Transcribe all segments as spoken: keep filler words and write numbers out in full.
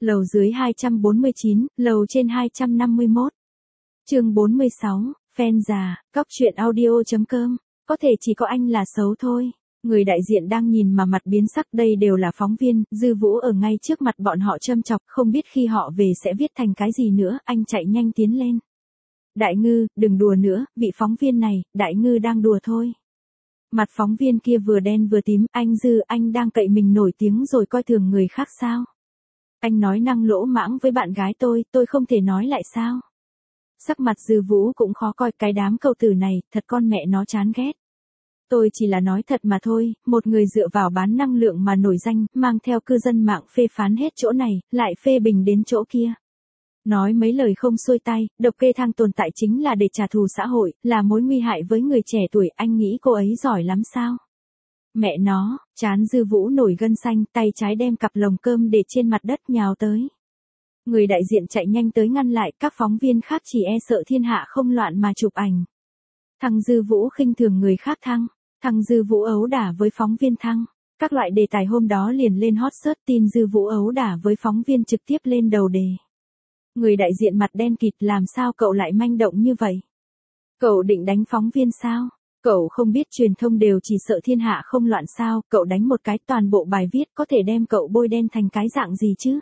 Lầu dưới hai trăm bốn mươi chín, lầu trên hai trăm năm mươi mốt. Chương bốn mươi sáu, fan già, cóc truyện audio chấm com. Có thể chỉ có anh là xấu thôi. Người đại diện đang nhìn mà mặt biến sắc, đây đều là phóng viên, Dư Vũ ở ngay trước mặt bọn họ châm chọc, không biết khi họ về sẽ viết thành cái gì nữa, anh chạy nhanh tiến lên. Đại Ngư, đừng đùa nữa, vị phóng viên này, Đại Ngư đang đùa thôi. Mặt phóng viên kia vừa đen vừa tím, anh Dư, anh đang cậy mình nổi tiếng rồi coi thường người khác sao? Anh nói năng lỗ mãng với bạn gái tôi, tôi không thể nói lại sao? Sắc mặt Dư Vũ cũng khó coi, cái đám cầu tử này, thật con mẹ nó chán ghét. Tôi chỉ là nói thật mà thôi, một người dựa vào bán năng lượng mà nổi danh, mang theo cư dân mạng phê phán hết chỗ này, lại phê bình đến chỗ kia. Nói mấy lời không xuôi tay, độc kê thang tồn tại chính là để trả thù xã hội, là mối nguy hại với người trẻ tuổi, anh nghĩ cô ấy giỏi lắm sao? Mẹ nó, chán Dư Vũ nổi gân xanh, tay trái đem cặp lồng cơm để trên mặt đất nhào tới. Người đại diện chạy nhanh tới ngăn lại, các phóng viên khác chỉ e sợ thiên hạ không loạn mà chụp ảnh. Thằng Dư Vũ khinh thường người khác thăng, thằng Dư Vũ ấu đả với phóng viên thăng. Các loại đề tài hôm đó liền lên hot search, tin Dư Vũ ấu đả với phóng viên trực tiếp lên đầu đề. Người đại diện mặt đen kịt, làm sao cậu lại manh động như vậy? Cậu định đánh phóng viên sao? Cậu không biết truyền thông đều chỉ sợ thiên hạ không loạn sao? Cậu đánh một cái toàn bộ bài viết có thể đem cậu bôi đen thành cái dạng gì chứ?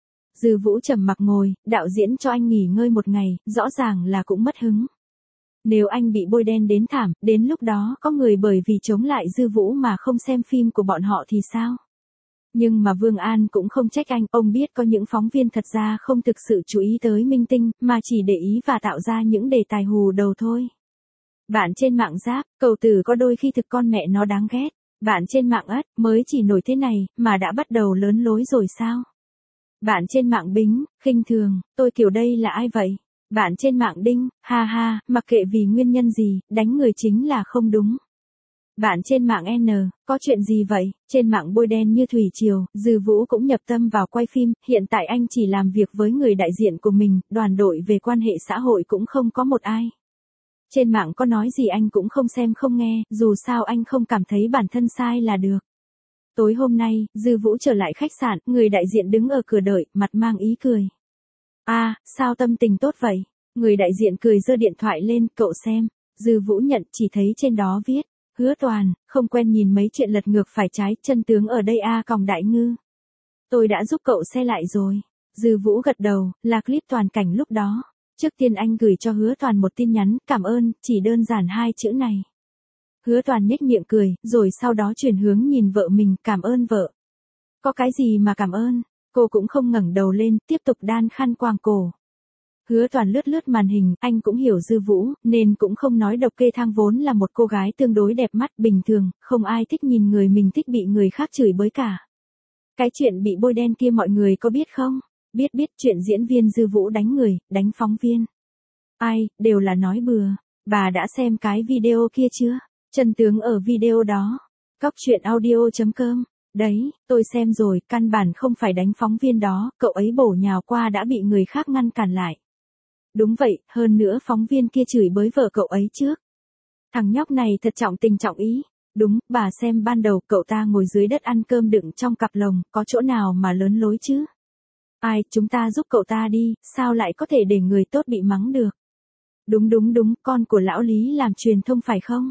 Dư Vũ trầm mặc ngồi, đạo diễn cho anh nghỉ ngơi một ngày, rõ ràng là cũng mất hứng. Nếu anh bị bôi đen đến thảm, đến lúc đó có người bởi vì chống lại Dư Vũ mà không xem phim của bọn họ thì sao? Nhưng mà Vương An cũng không trách anh, ông biết có những phóng viên thật ra không thực sự chú ý tới minh tinh, mà chỉ để ý và tạo ra những đề tài hù đầu thôi. Bạn trên mạng giáp, cầu tử có đôi khi thực con mẹ nó đáng ghét. Bạn trên mạng ất, mới chỉ nổi thế này, mà đã bắt đầu lớn lối rồi sao? Bạn trên mạng Bính, khinh thường, tôi kiểu đây là ai vậy? Bạn trên mạng Đinh, ha ha, mặc kệ vì nguyên nhân gì, đánh người chính là không đúng. Bạn trên mạng N, có chuyện gì vậy? Trên mạng bôi đen như thủy triều, Dư Vũ cũng nhập tâm vào quay phim, hiện tại anh chỉ làm việc với người đại diện của mình, đoàn đội về quan hệ xã hội cũng không có một ai. Trên mạng có nói gì anh cũng không xem không nghe, dù sao anh không cảm thấy bản thân sai là được. Tối hôm nay, Dư Vũ trở lại khách sạn, người đại diện đứng ở cửa đợi, mặt mang ý cười. À, sao tâm tình tốt vậy? Người đại diện cười giơ điện thoại lên, cậu xem. Dư Vũ nhận, chỉ thấy trên đó viết. Hứa Toàn, không quen nhìn mấy chuyện lật ngược phải trái, chân tướng ở đây a còng Đại Ngư. Tôi đã giúp cậu xe lại rồi. Dư Vũ gật đầu, là clip toàn cảnh lúc đó. Trước tiên anh gửi cho Hứa Toàn một tin nhắn, cảm ơn, chỉ đơn giản hai chữ này. Hứa Toàn nhếch miệng cười, rồi sau đó chuyển hướng nhìn vợ mình, cảm ơn vợ. Có cái gì mà cảm ơn, cô cũng không ngẩng đầu lên, tiếp tục đan khăn quàng cổ. Hứa Toàn lướt lướt màn hình, anh cũng hiểu Dư Vũ, nên cũng không nói độc kê thang vốn là một cô gái tương đối đẹp mắt, bình thường, không ai thích nhìn người mình thích bị người khác chửi bới cả. Cái chuyện bị bôi đen kia mọi người có biết không? Biết biết chuyện diễn viên Dư Vũ đánh người, đánh phóng viên. Ai, đều là nói bừa. Bà đã xem cái video kia chưa? Chân tướng ở video đó. Cóc truyện audio chấm com. Đấy, tôi xem rồi, căn bản không phải đánh phóng viên đó, cậu ấy bổ nhào qua đã bị người khác ngăn cản lại. Đúng vậy, hơn nữa phóng viên kia chửi bới vợ cậu ấy trước. Thằng nhóc này thật trọng tình trọng ý. Đúng, bà xem ban đầu cậu ta ngồi dưới đất ăn cơm đựng trong cặp lồng, có chỗ nào mà lớn lối chứ? Ai, chúng ta giúp cậu ta đi, sao lại có thể để người tốt bị mắng được? Đúng đúng đúng, con của lão Lý làm truyền thông phải không?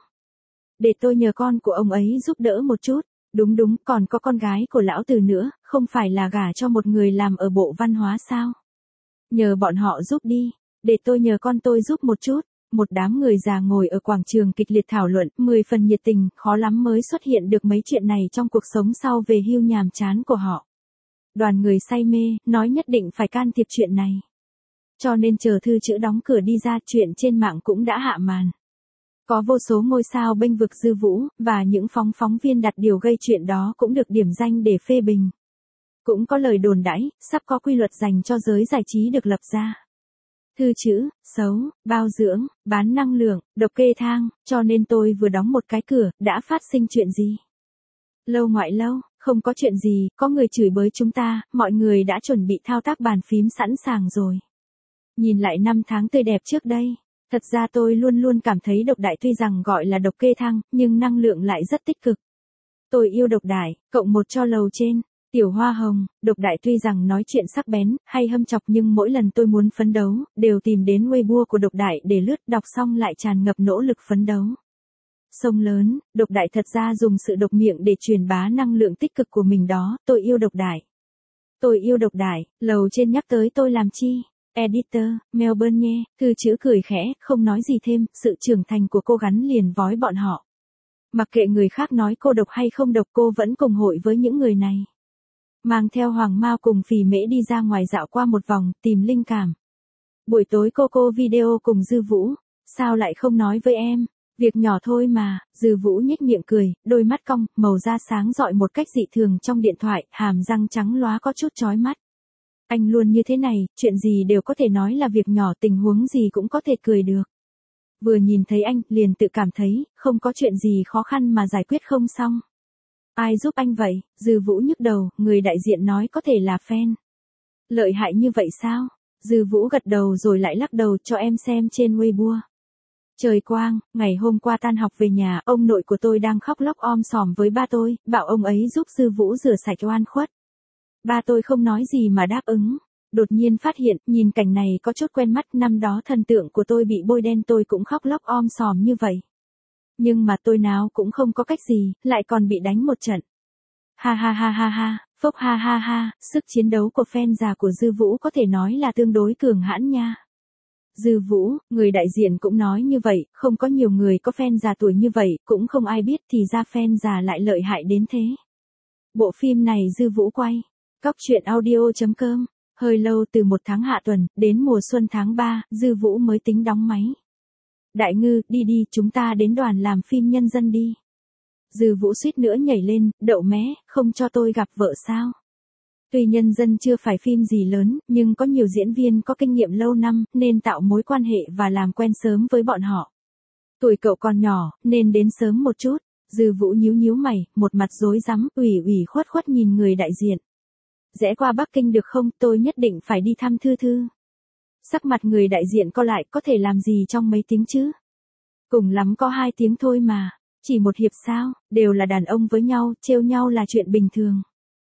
Để tôi nhờ con của ông ấy giúp đỡ một chút. Đúng đúng, còn có con gái của lão Từ nữa, không phải là gả cho một người làm ở bộ văn hóa sao? Nhờ bọn họ giúp đi, để tôi nhờ con tôi giúp một chút. Một đám người già ngồi ở quảng trường kịch liệt thảo luận, mười phần nhiệt tình, khó lắm mới xuất hiện được mấy chuyện này trong cuộc sống sau về hưu nhàm chán của họ. Đoàn người say mê, nói nhất định phải can thiệp chuyện này. Cho nên chờ thư chữ đóng cửa đi ra, chuyện trên mạng cũng đã hạ màn. Có vô số ngôi sao bênh vực Dư Vũ, và những phóng phóng viên đặt điều gây chuyện đó cũng được điểm danh để phê bình. Cũng có lời đồn đãi, sắp có quy luật dành cho giới giải trí được lập ra. Thư chữ, xấu, bao dưỡng, bán năng lượng, độc kê thang, cho nên tôi vừa đóng một cái cửa, đã phát sinh chuyện gì? Lâu ngoại lâu, không có chuyện gì, có người chửi bới chúng ta, mọi người đã chuẩn bị thao tác bàn phím sẵn sàng rồi. Nhìn lại năm tháng tươi đẹp trước đây. Thật ra tôi luôn luôn cảm thấy độc đại tuy rằng gọi là độc kê thang, nhưng năng lượng lại rất tích cực. Tôi yêu độc đại, cộng một cho lầu trên. Tiểu hoa hồng, độc đại tuy rằng nói chuyện sắc bén, hay hâm chọc nhưng mỗi lần tôi muốn phấn đấu, đều tìm đến Weibo của độc đại để lướt, đọc xong lại tràn ngập nỗ lực phấn đấu. Sông lớn, độc đại thật ra dùng sự độc miệng để truyền bá năng lượng tích cực của mình đó, tôi yêu độc đại. Tôi yêu độc đại, lầu trên nhắc tới tôi làm chi? Editor, Melbourne nhé, thư chữ cười khẽ, không nói gì thêm, sự trưởng thành của cô gắn liền vói bọn họ. Mặc kệ người khác nói cô độc hay không độc, cô vẫn cùng hội với những người này. Mang theo Hoàng Mao cùng Phì Mễ đi ra ngoài dạo qua một vòng, tìm linh cảm. Buổi tối cô cô video cùng Dư Vũ, sao lại không nói với em? Việc nhỏ thôi mà, Dư Vũ nhếch miệng cười, đôi mắt cong, màu da sáng rọi một cách dị thường trong điện thoại, hàm răng trắng lóa có chút chói mắt. Anh luôn như thế này, chuyện gì đều có thể nói là việc nhỏ, tình huống gì cũng có thể cười được. Vừa nhìn thấy anh, liền tự cảm thấy, không có chuyện gì khó khăn mà giải quyết không xong. Ai giúp anh vậy? Dư Vũ nhức đầu, người đại diện nói có thể là fan. Lợi hại như vậy sao? Dư Vũ gật đầu rồi lại lắc đầu, cho em xem trên Weibo. Trời quang, ngày hôm qua tan học về nhà, ông nội của tôi đang khóc lóc om sòm với ba tôi, bảo ông ấy giúp Dư Vũ rửa sạch oan khuất. Ba tôi không nói gì mà đáp ứng. Đột nhiên phát hiện, nhìn cảnh này có chút quen mắt, năm đó thần tượng của tôi bị bôi đen tôi cũng khóc lóc om sòm như vậy. Nhưng mà tôi nào cũng không có cách gì, lại còn bị đánh một trận. Ha ha ha ha ha, phốc ha ha ha, sức chiến đấu của fan già của Dư Vũ có thể nói là tương đối cường hãn nha. Dư Vũ, người đại diện cũng nói như vậy, không có nhiều người có fan già tuổi như vậy, cũng không ai biết thì ra fan già lại lợi hại đến thế. Bộ phim này Dư Vũ quay. Cóc truyện audio chấm com, hơi lâu từ một tháng hạ tuần, đến mùa xuân tháng ba, Dư Vũ mới tính đóng máy. Đại Ngư, đi đi, chúng ta đến đoàn làm phim nhân dân đi. Dư Vũ suýt nữa nhảy lên, đậu mé, không cho tôi gặp vợ sao? Tuy nhân dân chưa phải phim gì lớn, nhưng có nhiều diễn viên có kinh nghiệm lâu năm, nên tạo mối quan hệ và làm quen sớm với bọn họ. Tuổi cậu còn nhỏ, nên đến sớm một chút. Dư Vũ nhíu nhíu mày, một mặt rối rắm, ủy ủy khuất khuất nhìn người đại diện. Rẽ qua Bắc Kinh được không, tôi nhất định phải đi thăm Thư Thư. Sắc mặt người đại diện co lại, có thể làm gì trong mấy tiếng chứ? Cùng lắm có hai tiếng thôi mà, chỉ một hiệp sao, đều là đàn ông với nhau, trêu nhau là chuyện bình thường.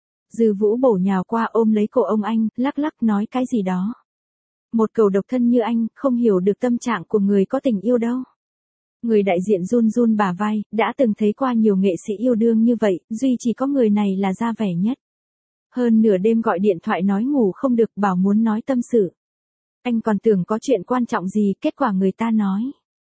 Dư Vũ bổ nhào qua ôm lấy cổ ông anh, lắc lắc nói cái gì đó. Một cầu độc thân như anh, không hiểu được tâm trạng của người có tình yêu đâu. Người đại diện run run bả vai, đã từng thấy qua nhiều nghệ sĩ yêu đương như vậy, duy chỉ có người này là ra vẻ nhất. Hơn nửa đêm gọi điện thoại nói ngủ không được, bảo muốn nói tâm sự. Anh còn tưởng có chuyện quan trọng gì, kết quả người ta nói.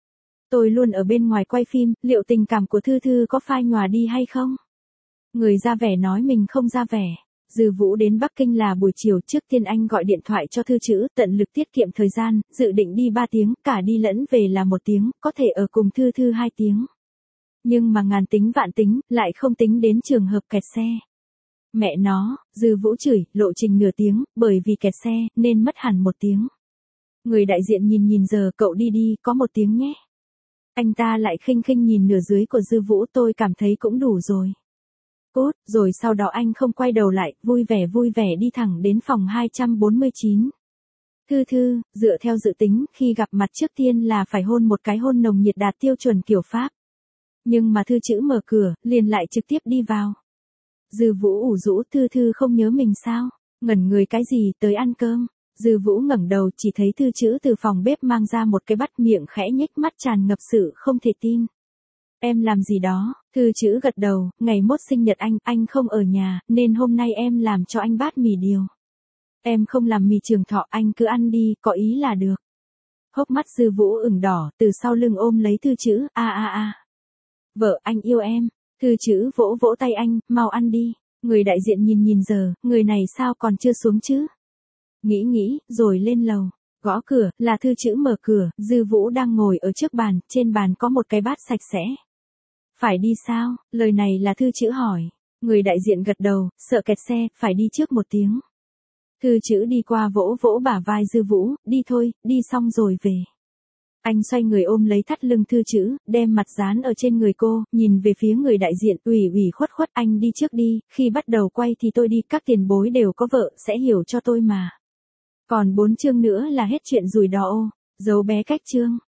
Tôi luôn ở bên ngoài quay phim, liệu tình cảm của Thư Thư có phai nhòa đi hay không? Người ra vẻ nói mình không ra vẻ. Dư Vũ đến Bắc Kinh là buổi chiều, trước tiên anh gọi điện thoại cho Thư Chữ, tận lực tiết kiệm thời gian, dự định đi ba tiếng, cả đi lẫn về là một tiếng, có thể ở cùng Thư Thư hai tiếng. Nhưng mà ngàn tính vạn tính, lại không tính đến trường hợp kẹt xe. Mẹ nó, Dư Vũ chửi, lộ trình nửa tiếng, bởi vì kẹt xe, nên mất hẳn một tiếng. Người đại diện nhìn nhìn giờ, cậu đi đi, có một tiếng nhé. Anh ta lại khinh khinh nhìn nửa dưới của Dư Vũ, tôi cảm thấy cũng đủ rồi. Cút, rồi sau đó anh không quay đầu lại, vui vẻ vui vẻ đi thẳng đến phòng hai trăm bốn mươi chín. Thư Thư, dựa theo dự tính, khi gặp mặt trước tiên là phải hôn một cái hôn nồng nhiệt đạt tiêu chuẩn kiểu Pháp. Nhưng mà Thư Chữ mở cửa, liền lại trực tiếp đi vào. Dư Vũ ủ rũ, Thư Thư không nhớ mình sao? Ngẩn người cái gì, tới ăn cơm. Dư Vũ ngẩng đầu, chỉ thấy Thư Chữ từ phòng bếp mang ra một cái bát, miệng khẽ nhếch, mắt tràn ngập sự không thể tin. Em làm gì đó? Thư Chữ gật đầu, ngày mốt sinh nhật anh, anh không ở nhà, nên hôm nay em làm cho anh bát mì điều. Em không làm mì trường thọ, anh cứ ăn đi, có ý là được. Hốc mắt Dư Vũ ửng đỏ, từ sau lưng ôm lấy Thư Chữ, a a a. Vợ, anh yêu em. Thư Chữ vỗ vỗ tay anh, mau ăn đi. Người đại diện nhìn nhìn giờ, người này sao còn chưa xuống chứ? Nghĩ nghĩ, rồi lên lầu. Gõ cửa, là Thư Chữ mở cửa, Dư Vũ đang ngồi ở trước bàn, trên bàn có một cái bát sạch sẽ. Phải đi sao? Lời này là Thư Chữ hỏi. Người đại diện gật đầu, sợ kẹt xe, phải đi trước một tiếng. Thư Chữ đi qua vỗ vỗ bả vai Dư Vũ, đi thôi, đi xong rồi về. Anh xoay người ôm lấy thắt lưng Thư Chữ, đem mặt dán ở trên người cô, nhìn về phía người đại diện, ủy ủy khuất khuất, anh đi trước đi, khi bắt đầu quay thì tôi đi, các tiền bối đều có vợ, sẽ hiểu cho tôi mà. Còn bốn chương nữa là hết chuyện rủi đỏ ô, dấu bé cách chương.